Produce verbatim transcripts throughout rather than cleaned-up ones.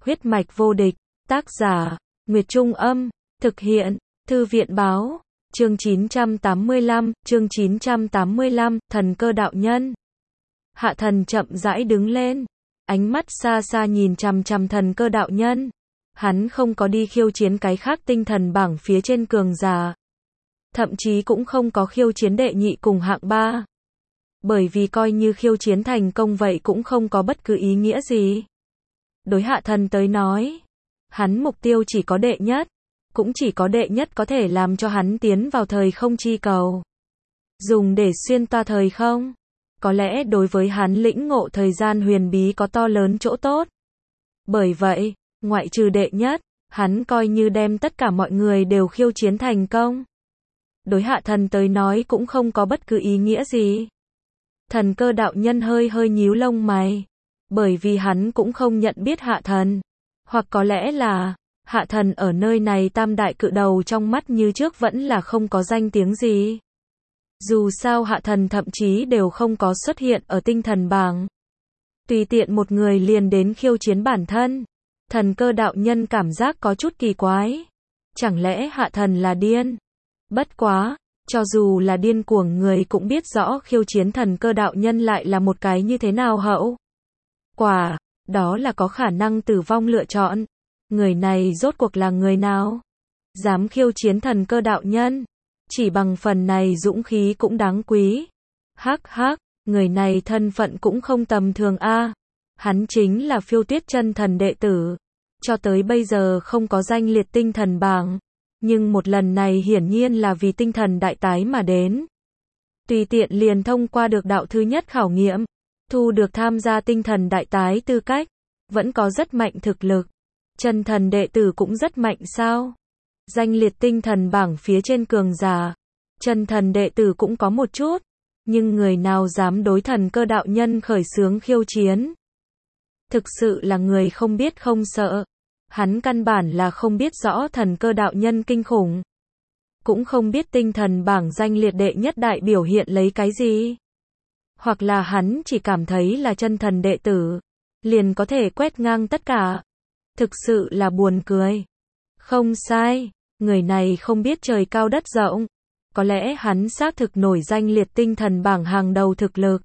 Huyết mạch vô địch, tác giả, Nguyệt Trung Âm, thực hiện, Thư viện Báo, chương chín trăm tám mươi lăm, chương chín trăm tám mươi lăm, thần cơ đạo nhân. Hạ thần chậm rãi đứng lên, ánh mắt xa xa nhìn chằm chằm thần cơ đạo nhân. Hắn không có đi khiêu chiến cái khác tinh thần bảng phía trên cường giả. Thậm chí cũng không có khiêu chiến đệ nhị cùng hạng ba. Bởi vì coi như khiêu chiến thành công vậy cũng không có bất cứ ý nghĩa gì. Đối hạ thần tới nói, hắn mục tiêu chỉ có đệ nhất, cũng chỉ có đệ nhất có thể làm cho hắn tiến vào thời không chi cầu. Dùng để xuyên toa thời không, có lẽ đối với hắn lĩnh ngộ thời gian huyền bí có to lớn chỗ tốt. Bởi vậy, ngoại trừ đệ nhất, hắn coi như đem tất cả mọi người đều khiêu chiến thành công. Đối hạ thần tới nói cũng không có bất cứ ý nghĩa gì. Thần cơ đạo nhân hơi hơi nhíu lông mày, bởi vì hắn cũng không nhận biết hạ thần. Hoặc có lẽ là, hạ thần ở nơi này tam đại cự đầu trong mắt như trước vẫn là không có danh tiếng gì. Dù sao hạ thần thậm chí đều không có xuất hiện ở tinh thần bảng. Tùy tiện một người liền đến khiêu chiến bản thân. Thần cơ đạo nhân cảm giác có chút kỳ quái. Chẳng lẽ hạ thần là điên? Bất quá, cho dù là điên cuồng người cũng biết rõ khiêu chiến thần cơ đạo nhân lại là một cái như thế nào hậu. Quả, đó là có khả năng tử vong lựa chọn. Người này rốt cuộc là người nào? Dám khiêu chiến thần cơ đạo nhân? Chỉ bằng phần này dũng khí cũng đáng quý. Hắc hắc, người này thân phận cũng không tầm thường a. Hắn chính là Phiêu Tuyết chân thần đệ tử. Cho tới bây giờ không có danh liệt tinh thần bảng. Nhưng một lần này hiển nhiên là vì tinh thần đại tái mà đến. Tùy tiện liền thông qua được đạo thứ nhất khảo nghiệm. Thu được tham gia tinh thần đại tái tư cách. Vẫn có rất mạnh thực lực. Chân thần đệ tử cũng rất mạnh sao? Danh liệt tinh thần bảng phía trên cường giả. Chân thần đệ tử cũng có một chút. Nhưng người nào dám đối thần cơ đạo nhân khởi xướng khiêu chiến? Thực sự là người không biết không sợ. Hắn căn bản là không biết rõ thần cơ đạo nhân kinh khủng. Cũng không biết tinh thần bảng danh liệt đệ nhất đại biểu hiện lấy cái gì. Hoặc là hắn chỉ cảm thấy là chân thần đệ tử. Liền có thể quét ngang tất cả. Thực sự là buồn cười. Không sai, người này không biết trời cao đất rộng. Có lẽ hắn xác thực nổi danh liệt tinh thần bảng hàng đầu thực lực.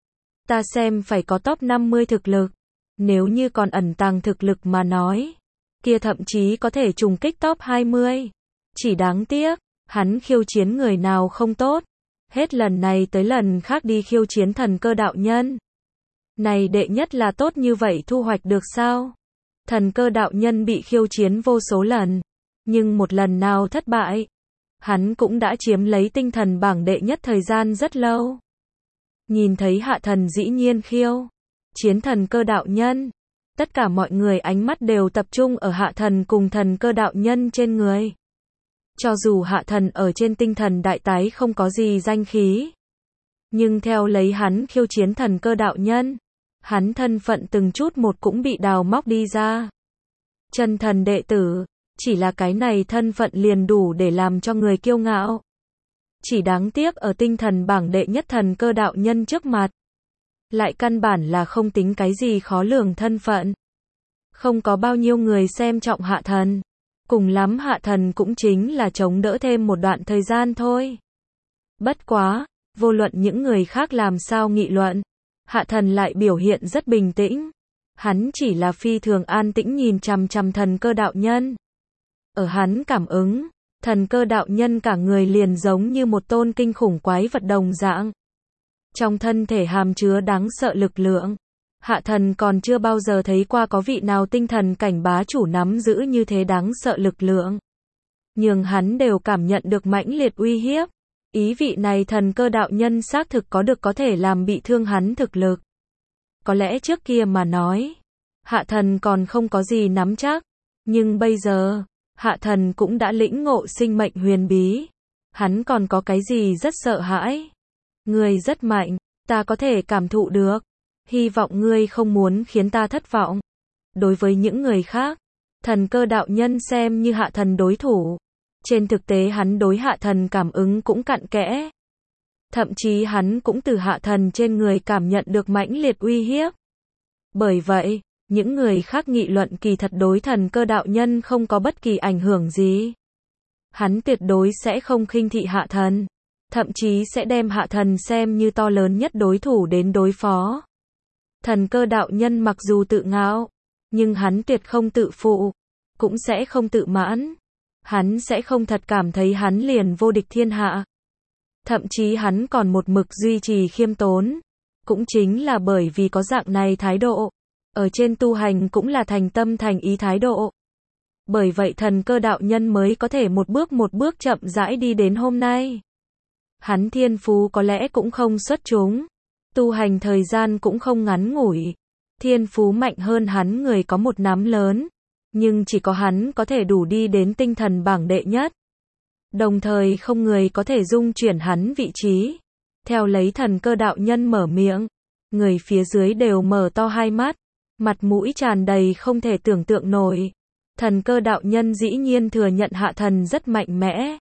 Ta xem phải có top năm mươi thực lực. Nếu như còn ẩn tàng thực lực mà nói, kia thậm chí có thể trùng kích top hai mươi. Chỉ đáng tiếc, hắn khiêu chiến người nào không tốt. Hết lần này tới lần khác đi khiêu chiến thần cơ đạo nhân. Này đệ nhất là tốt như vậy thu hoạch được sao? Thần cơ đạo nhân bị khiêu chiến vô số lần. Nhưng một lần nào thất bại. Hắn cũng đã chiếm lấy tinh thần bảng đệ nhất thời gian rất lâu. Nhìn thấy hạ thần dĩ nhiên khiêu chiến thần cơ đạo nhân. Tất cả mọi người ánh mắt đều tập trung ở hạ thần cùng thần cơ đạo nhân trên người. Cho dù hạ thần ở trên tinh thần đại tái không có gì danh khí. Nhưng theo lấy hắn khiêu chiến thần cơ đạo nhân. Hắn thân phận từng chút một cũng bị đào móc đi ra. Chân thần đệ tử, chỉ là cái này thân phận liền đủ để làm cho người kiêu ngạo. Chỉ đáng tiếc ở tinh thần bảng đệ nhất thần cơ đạo nhân trước mặt. Lại căn bản là không tính cái gì khó lường thân phận. Không có bao nhiêu người xem trọng hạ thần. Cùng lắm hạ thần cũng chính là chống đỡ thêm một đoạn thời gian thôi. Bất quá, vô luận những người khác làm sao nghị luận. Hạ thần lại biểu hiện rất bình tĩnh. Hắn chỉ là phi thường an tĩnh nhìn chằm chằm thần cơ đạo nhân. Ở hắn cảm ứng, thần cơ đạo nhân cả người liền giống như một tôn kinh khủng quái vật đồng dạng. Trong thân thể hàm chứa đáng sợ lực lượng. Hạ thần còn chưa bao giờ thấy qua có vị nào tinh thần cảnh bá chủ nắm giữ như thế đáng sợ lực lượng. Nhưng hắn đều cảm nhận được mãnh liệt uy hiếp. Ý vị này thần cơ đạo nhân xác thực có được có thể làm bị thương hắn thực lực. Có lẽ trước kia mà nói, hạ thần còn không có gì nắm chắc. Nhưng bây giờ, hạ thần cũng đã lĩnh ngộ sinh mệnh huyền bí. Hắn còn có cái gì rất sợ hãi. Ngươi rất mạnh, ta có thể cảm thụ được. Hy vọng ngươi không muốn khiến ta thất vọng. Đối với những người khác, thần cơ đạo nhân xem như hạ thần đối thủ. Trên thực tế hắn đối hạ thần cảm ứng cũng cặn kẽ. Thậm chí hắn cũng từ hạ thần trên người cảm nhận được mãnh liệt uy hiếp. Bởi vậy, Những người khác nghị luận kỳ thật đối thần cơ đạo nhân không có bất kỳ ảnh hưởng gì. Hắn tuyệt đối sẽ không khinh thị hạ thần. Thậm chí sẽ đem hạ thần xem như to lớn nhất đối thủ đến đối phó. Thần cơ đạo nhân mặc dù tự ngạo, nhưng hắn tuyệt không tự phụ, cũng sẽ không tự mãn. Hắn sẽ không thật cảm thấy hắn liền vô địch thiên hạ. Thậm chí hắn còn một mực duy trì khiêm tốn. Cũng chính là bởi vì có dạng này thái độ. Ở trên tu hành cũng là thành tâm thành ý thái độ. Bởi vậy thần cơ đạo nhân mới có thể một bước một bước chậm rãi đi đến hôm nay. Hắn thiên phú có lẽ cũng không xuất chúng. Tu hành thời gian cũng không ngắn ngủi. Thiên phú mạnh hơn hắn người có một nắm lớn. Nhưng chỉ có hắn có thể đủ đi đến tinh thần bảng đệ nhất. Đồng thời không người có thể dung chuyển hắn vị trí. Theo lấy thần cơ đạo nhân mở miệng. Người phía dưới đều mở to hai mắt. Mặt mũi tràn đầy không thể tưởng tượng nổi. Thần cơ đạo nhân dĩ nhiên thừa nhận hạ thần rất mạnh mẽ.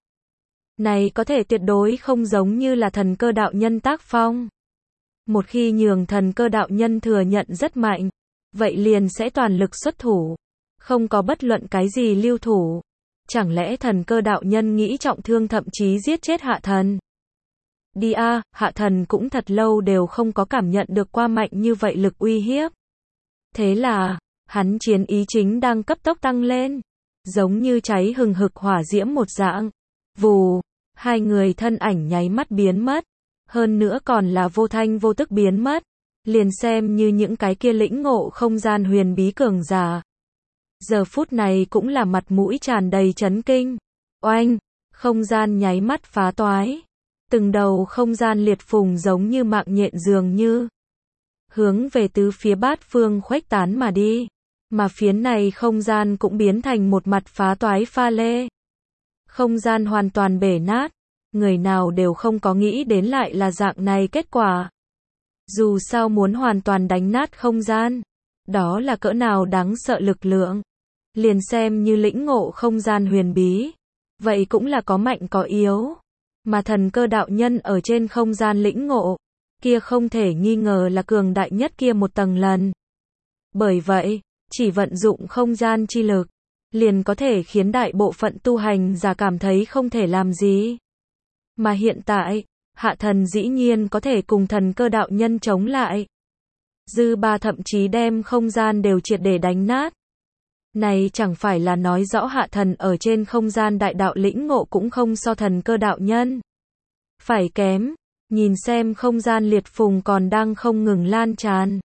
Này có thể tuyệt đối không giống như là thần cơ đạo nhân tác phong. Một khi nhường thần cơ đạo nhân thừa nhận rất mạnh, vậy liền sẽ toàn lực xuất thủ. Không có bất luận cái gì lưu thủ. Chẳng lẽ thần cơ đạo nhân nghĩ trọng thương thậm chí giết chết hạ thần? Đi a, hạ thần cũng thật lâu đều không có cảm nhận được qua mạnh như vậy lực uy hiếp. Thế là, hắn chiến ý chính đang cấp tốc tăng lên. Giống như cháy hừng hực hỏa diễm một dạng. Vù, hai người thân ảnh nháy mắt biến mất. Hơn nữa còn là vô thanh vô tức biến mất. Liền xem như những cái kia lĩnh ngộ không gian huyền bí cường giả. Giờ phút này cũng là mặt mũi tràn đầy chấn kinh. Oanh, không gian nháy mắt phá toái. Từng đầu không gian liệt phùng giống như mạng nhện dường như. Hướng về tứ phía bát phương khuếch tán mà đi. Mà phiến này không gian cũng biến thành một mặt phá toái pha lê. Không gian hoàn toàn bể nát. Người nào đều không có nghĩ đến lại là dạng này kết quả. Dù sao muốn hoàn toàn đánh nát không gian. Đó là cỡ nào đáng sợ lực lượng. Liền xem như lĩnh ngộ không gian huyền bí. Vậy cũng là có mạnh có yếu. Mà thần cơ đạo nhân ở trên không gian lĩnh ngộ. Kia không thể nghi ngờ là cường đại nhất kia một tầng lần. Bởi vậy, chỉ vận dụng không gian chi lực. Liền có thể khiến đại bộ phận tu hành giả cảm thấy không thể làm gì. Mà hiện tại, hạ thần dĩ nhiên có thể cùng thần cơ đạo nhân chống lại. Dư ba thậm chí đem không gian đều triệt để đánh nát. Này chẳng phải là nói rõ hạ thần ở trên không gian đại đạo lĩnh ngộ cũng không so thần cơ đạo nhân. Phải kém, nhìn xem không gian liệt phùng còn đang không ngừng lan tràn.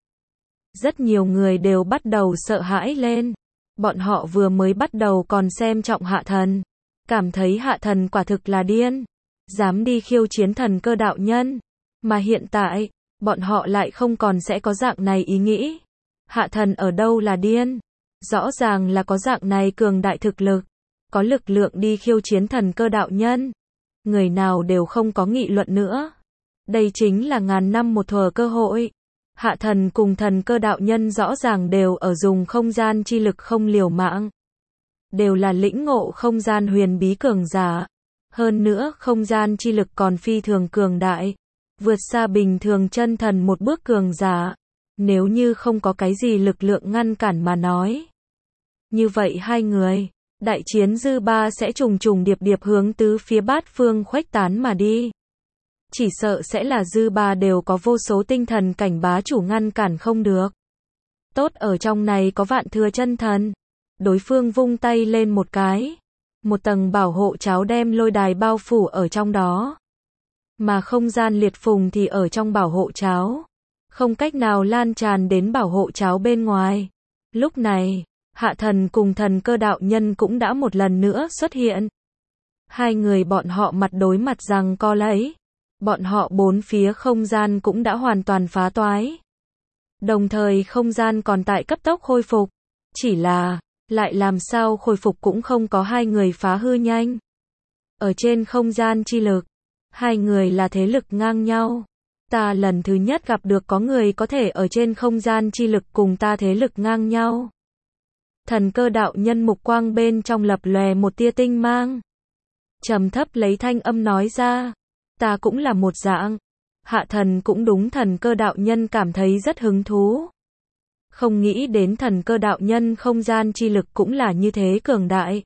Rất nhiều người đều bắt đầu sợ hãi lên. Bọn họ vừa mới bắt đầu còn xem trọng hạ thần. Cảm thấy hạ thần quả thực là điên. Dám đi khiêu chiến thần cơ đạo nhân. Mà hiện tại, bọn họ lại không còn sẽ có dạng này ý nghĩ. Hạ thần ở đâu là điên? Rõ ràng là có dạng này cường đại thực lực. Có lực lượng đi khiêu chiến thần cơ đạo nhân. Người nào đều không có nghị luận nữa. Đây chính là ngàn năm một thuở cơ hội. Hạ thần cùng thần cơ đạo nhân rõ ràng đều ở dùng không gian chi lực không liều mạng. Đều là lĩnh ngộ không gian huyền bí cường giả. Hơn nữa không gian chi lực còn phi thường cường đại. Vượt xa bình thường chân thần một bước cường giả. Nếu như không có cái gì lực lượng ngăn cản mà nói. Như vậy hai người, đại chiến dư ba sẽ trùng trùng điệp điệp hướng tứ phía bát phương khuếch tán mà đi. Chỉ sợ sẽ là dư ba đều có vô số tinh thần cảnh bá chủ ngăn cản không được. Tốt ở trong này có vạn thừa chân thần. Đối phương vung tay lên một cái. Một tầng bảo hộ cháo đem lôi đài bao phủ ở trong đó. Mà không gian liệt phùng thì ở trong bảo hộ cháo. Không cách nào lan tràn đến bảo hộ cháo bên ngoài. Lúc này, hạ thần cùng thần cơ đạo nhân cũng đã một lần nữa xuất hiện. Hai người bọn họ mặt đối mặt giằng co lấy. Bọn họ bốn phía không gian cũng đã hoàn toàn phá toái. Đồng thời không gian còn tại cấp tốc khôi phục. Chỉ là, lại làm sao khôi phục cũng không có hai người phá hư nhanh. Ở trên không gian chi lực, hai người là thế lực ngang nhau. Ta lần thứ nhất gặp được có người có thể ở trên không gian chi lực cùng ta thế lực ngang nhau. Thần cơ đạo nhân mục quang bên trong lập lòe một tia tinh mang. Trầm thấp lấy thanh âm nói ra. Ta cũng là một dạng. Hạ thần cũng đúng, thần cơ đạo nhân cảm thấy rất hứng thú. Không nghĩ đến thần cơ đạo nhân không gian chi lực cũng là như thế cường đại.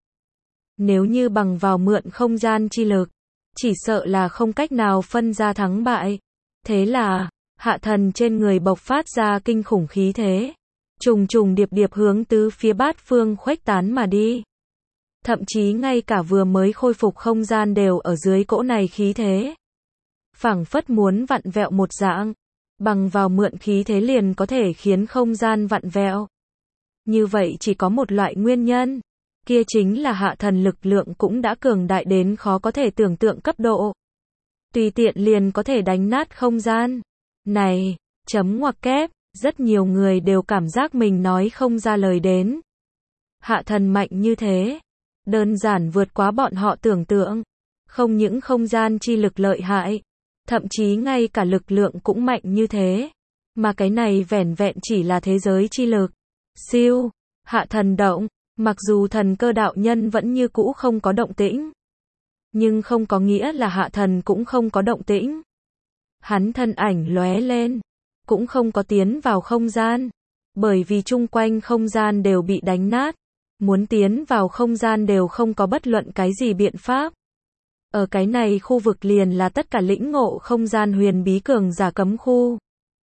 Nếu như bằng vào mượn không gian chi lực, chỉ sợ là không cách nào phân ra thắng bại. Thế là, hạ thần trên người bộc phát ra kinh khủng khí thế. Trùng trùng điệp điệp hướng tứ phía bát phương khuếch tán mà đi. Thậm chí ngay cả vừa mới khôi phục không gian đều ở dưới cỗ này khí thế. Phảng phất muốn vặn vẹo một dạng. Bằng vào mượn khí thế liền có thể khiến không gian vặn vẹo. Như vậy chỉ có một loại nguyên nhân. Kia chính là hạ thần lực lượng cũng đã cường đại đến khó có thể tưởng tượng cấp độ. Tùy tiện liền có thể đánh nát không gian. Này, chấm ngoặc kép, rất nhiều người đều cảm giác mình nói không ra lời đến. Hạ thần mạnh như thế. Đơn giản vượt quá bọn họ tưởng tượng. Không những không gian chi lực lợi hại. Thậm chí ngay cả lực lượng cũng mạnh như thế. Mà cái này vẻn vẹn chỉ là thế giới chi lực. Siêu, hạ thần động. Mặc dù thần cơ đạo nhân vẫn như cũ không có động tĩnh. Nhưng không có nghĩa là hạ thần cũng không có động tĩnh. Hắn thân ảnh lóe lên. Cũng không có tiến vào không gian. Bởi vì chung quanh không gian đều bị đánh nát. Muốn tiến vào không gian đều không có bất luận cái gì biện pháp. Ở cái này khu vực liền là tất cả lĩnh ngộ không gian huyền bí cường giả cấm khu.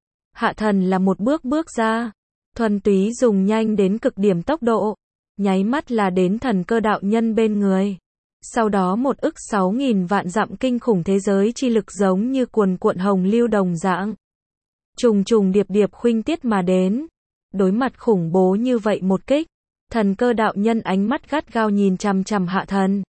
Hạ thần là một bước bước ra. Thuần túy dùng nhanh đến cực điểm tốc độ. Nháy mắt là đến thần cơ đạo nhân bên người. Sau đó một ức sáu nghìn vạn dặm kinh khủng thế giới chi lực giống như cuồn cuộn hồng lưu đồng dạng. Trùng trùng điệp điệp khuynh tiết mà đến. Đối mặt khủng bố như vậy một kích. Thần cơ đạo nhân ánh mắt gắt gao nhìn chằm chằm hạ thần.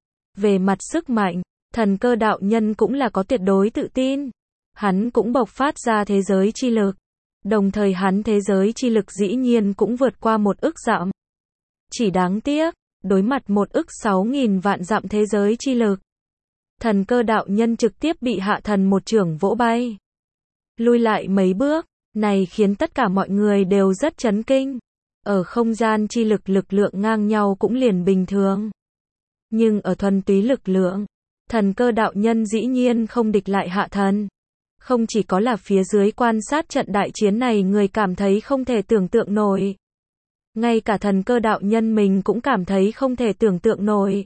Về mặt sức mạnh, thần cơ đạo nhân cũng là có tuyệt đối tự tin. Hắn cũng bộc phát ra thế giới chi lực. Đồng thời hắn thế giới chi lực dĩ nhiên cũng vượt qua một ức dặm. Chỉ đáng tiếc, đối mặt một ức sáu nghìn vạn dặm thế giới chi lực. Thần cơ đạo nhân trực tiếp bị hạ thần một chưởng vỗ bay. Lui lại mấy bước, này khiến tất cả mọi người đều rất chấn kinh. Ở không gian chi lực lực lượng ngang nhau cũng liền bình thường. Nhưng ở thuần túy lực lượng, thần cơ đạo nhân dĩ nhiên không địch lại hạ thần. Không chỉ có là phía dưới quan sát trận đại chiến này người cảm thấy không thể tưởng tượng nổi. Ngay cả thần cơ đạo nhân mình cũng cảm thấy không thể tưởng tượng nổi.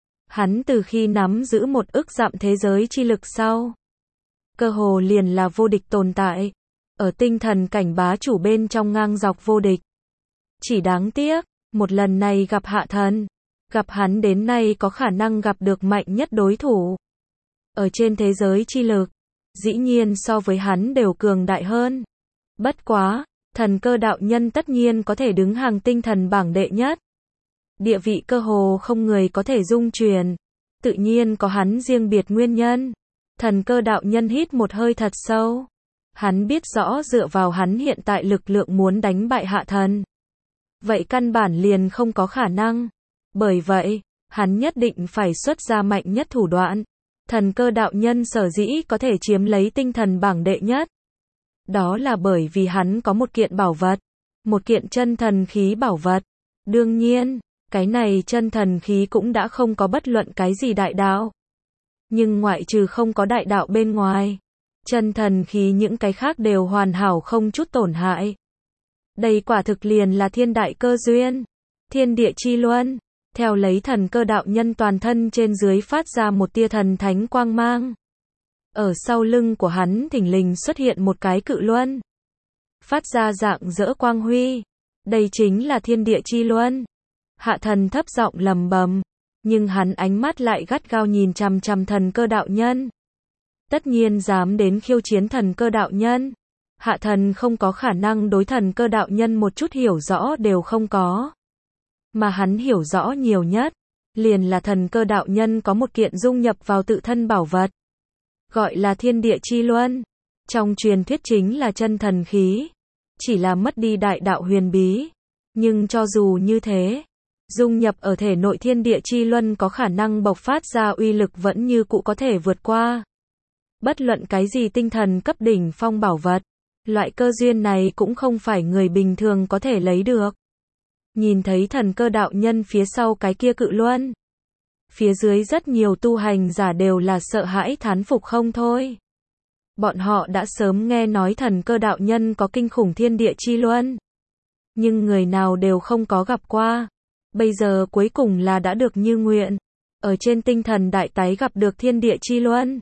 Hắn từ khi nắm giữ một ức dặm thế giới chi lực sau. Cơ hồ liền là vô địch tồn tại. Ở tinh thần cảnh bá chủ bên trong ngang dọc vô địch. Chỉ đáng tiếc, một lần này gặp hạ thần. Gặp hắn đến nay có khả năng gặp được mạnh nhất đối thủ. Ở trên thế giới chi lực. Dĩ nhiên so với hắn đều cường đại hơn. Bất quá, thần cơ đạo nhân tất nhiên có thể đứng hàng tinh thần bảng đệ nhất. Địa vị cơ hồ không người có thể dung truyền. Tự nhiên có hắn riêng biệt nguyên nhân. Thần cơ đạo nhân hít một hơi thật sâu. Hắn biết rõ dựa vào hắn hiện tại lực lượng muốn đánh bại hạ thần. Vậy căn bản liền không có khả năng. Bởi vậy, hắn nhất định phải xuất ra mạnh nhất thủ đoạn. Thần cơ đạo nhân sở dĩ có thể chiếm lấy tinh thần bảng đệ nhất. Đó là bởi vì hắn có một kiện bảo vật. Một kiện chân thần khí bảo vật. Đương nhiên, cái này chân thần khí cũng đã không có bất luận cái gì đại đạo. Nhưng ngoại trừ không có đại đạo bên ngoài. Chân thần khí những cái khác đều hoàn hảo không chút tổn hại. Đây quả thực liền là thiên đại cơ duyên. Thiên địa chi luân. Theo lấy thần cơ đạo nhân toàn thân trên dưới phát ra một tia thần thánh quang mang. Ở sau lưng của hắn thình lình xuất hiện một cái cự luân. Phát ra dạng dỡ quang huy. Đây chính là thiên địa chi luân. Hạ thần thấp giọng lầm bầm. Nhưng hắn ánh mắt lại gắt gao nhìn chằm chằm thần cơ đạo nhân. Tất nhiên dám đến khiêu chiến thần cơ đạo nhân. Hạ thần không có khả năng đối thần cơ đạo nhân một chút hiểu rõ đều không có. Mà hắn hiểu rõ nhiều nhất. Liền là thần cơ đạo nhân có một kiện dung nhập vào tự thân bảo vật. Gọi là thiên địa chi luân. Trong truyền thuyết chính là chân thần khí. Chỉ là mất đi đại đạo huyền bí. Nhưng cho dù như thế. Dung nhập ở thể nội thiên địa chi luân có khả năng bộc phát ra uy lực vẫn như cũ có thể vượt qua. Bất luận cái gì tinh thần cấp đỉnh phong bảo vật. Loại cơ duyên này cũng không phải người bình thường có thể lấy được. Nhìn thấy thần cơ đạo nhân phía sau cái kia cự luân. Phía dưới rất nhiều tu hành giả đều là sợ hãi thán phục không thôi. Bọn họ đã sớm nghe nói thần cơ đạo nhân có kinh khủng thiên địa chi luân. nhưng người nào đều không có gặp qua. Bây giờ cuối cùng là đã được như nguyện. Ở trên tinh thần đại tái gặp được thiên địa chi luân.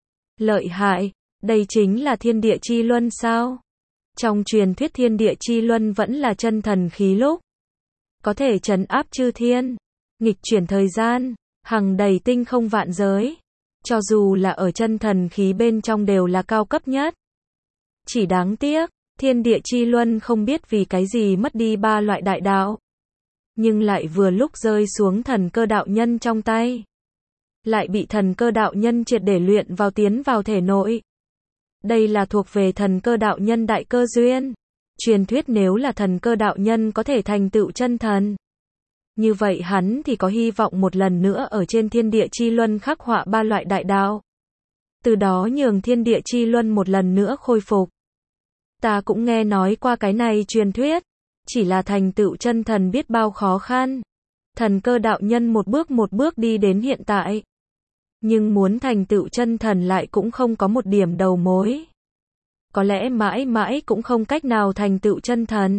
Lợi hại, đây chính là thiên địa chi luân sao? Trong truyền thuyết thiên địa chi luân vẫn là chân thần khí lúc. Có thể trấn áp chư thiên, nghịch chuyển thời gian, hằng đầy tinh không vạn giới. Cho dù là ở chân thần khí bên trong đều là cao cấp nhất. Chỉ đáng tiếc, thiên địa chi luân không biết vì cái gì mất đi ba loại đại đạo. Nhưng lại vừa lúc rơi xuống thần cơ đạo nhân trong tay. Lại bị thần cơ đạo nhân triệt để luyện vào tiến vào thể nội. Đây là thuộc về thần cơ đạo nhân đại cơ duyên. Truyền thuyết nếu là thần cơ đạo nhân có thể thành tựu chân thần. Như vậy hắn thì có hy vọng một lần nữa ở trên thiên địa chi luân khắc họa ba loại đại đạo. Từ đó nhường thiên địa chi luân một lần nữa khôi phục. Ta cũng nghe nói qua cái này truyền thuyết. Chỉ là thành tựu chân thần biết bao khó khăn. Thần cơ đạo nhân một bước một bước đi đến hiện tại. Nhưng muốn thành tựu chân thần lại cũng không có một điểm đầu mối. Có lẽ mãi mãi cũng không cách nào thành tựu chân thần.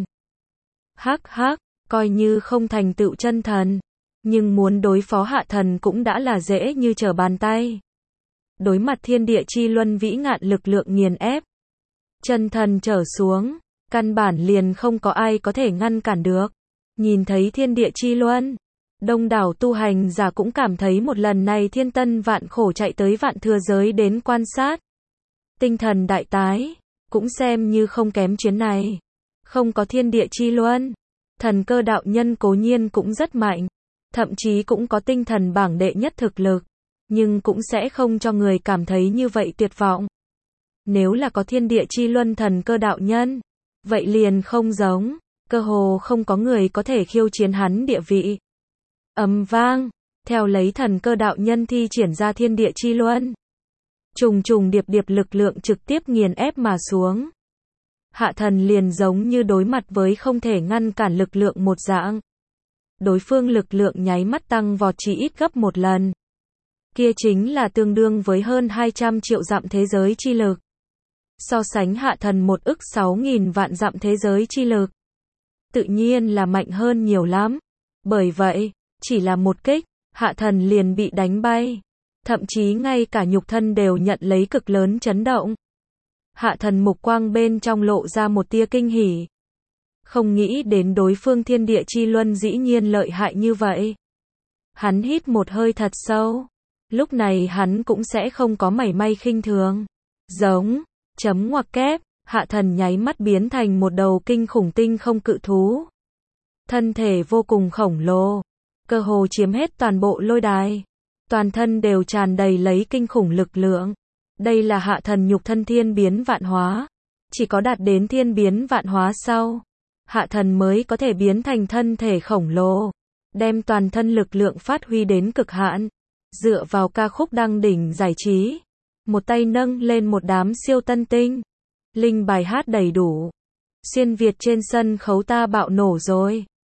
Hắc hắc, coi như không thành tựu chân thần. Nhưng muốn đối phó hạ thần cũng đã là dễ như trở bàn tay. Đối mặt thiên địa chi luân vĩ ngạn lực lượng nghiền ép. Chân thần trở xuống. Căn bản liền không có ai có thể ngăn cản được. Nhìn thấy thiên địa chi luân. Đông đảo tu hành giả cũng cảm thấy một lần này thiên tân vạn khổ chạy tới vạn thừa giới đến quan sát. Tinh thần đại tái. Cũng xem như không kém chuyến này. Không có thiên địa chi luân. Thần cơ đạo nhân cố nhiên cũng rất mạnh. Thậm chí cũng có tinh thần bảng đệ nhất thực lực. Nhưng cũng sẽ không cho người cảm thấy như vậy tuyệt vọng. Nếu là có thiên địa chi luân thần cơ đạo nhân. Vậy liền không giống. Cơ hồ không có người có thể khiêu chiến hắn địa vị. Ầm vang. Theo lấy thần cơ đạo nhân thi triển ra thiên địa chi luân. Trùng trùng điệp điệp lực lượng trực tiếp nghiền ép mà xuống. Hạ thần liền giống như đối mặt với không thể ngăn cản lực lượng một dạng. Đối phương lực lượng nháy mắt tăng vọt chỉ ít gấp một lần. Kia chính là tương đương với hơn hai trăm triệu dặm thế giới chi lực. So sánh hạ thần một ức sáu nghìn vạn dặm thế giới chi lực. Tự nhiên là mạnh hơn nhiều lắm. Bởi vậy, chỉ là một kích, hạ thần liền bị đánh bay. Thậm chí ngay cả nhục thân đều nhận lấy cực lớn chấn động. Hạ thần mục quang bên trong lộ ra một tia kinh hỉ. Không nghĩ đến đối phương thiên địa chi luân dĩ nhiên lợi hại như vậy. Hắn hít một hơi thật sâu. Lúc này hắn cũng sẽ không có mảy may khinh thường. Giống, chấm ngoặc kép, hạ thần nháy mắt biến thành một đầu kinh khủng tinh không cự thú. Thân thể vô cùng khổng lồ. Cơ hồ chiếm hết toàn bộ lôi đài. Toàn thân đều tràn đầy lấy kinh khủng lực lượng. Đây là hạ thần nhục thân thiên biến vạn hóa. Chỉ có đạt đến thiên biến vạn hóa sau, hạ thần mới có thể biến thành thân thể khổng lồ. Đem toàn thân lực lượng phát huy đến cực hạn. Dựa vào ca khúc đăng đỉnh giải trí. Một tay nâng lên một đám siêu tân tinh. Linh bài hát đầy đủ. Xuyên Việt trên sân khấu ta bạo nổ rồi.